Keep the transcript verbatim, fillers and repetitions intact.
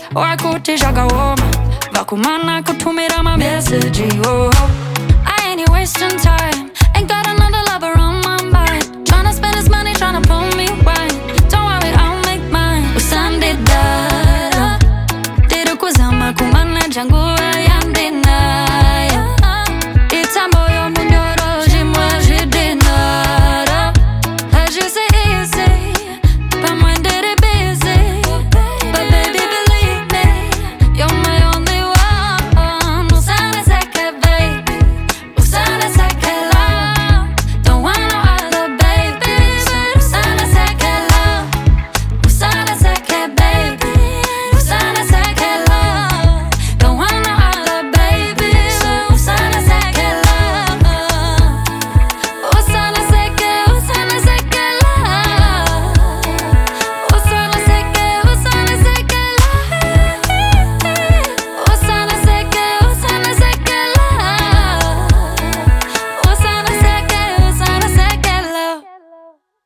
Wakuti joga oma Vakumana kutumira my message. Oh, I ain't wasting time. Ain't got another lover on my mind. Tryna spend his money, tryna pull me wine. Don't worry, I'll make mine. Usande dara Tero kuzama kumana jangu ayandina.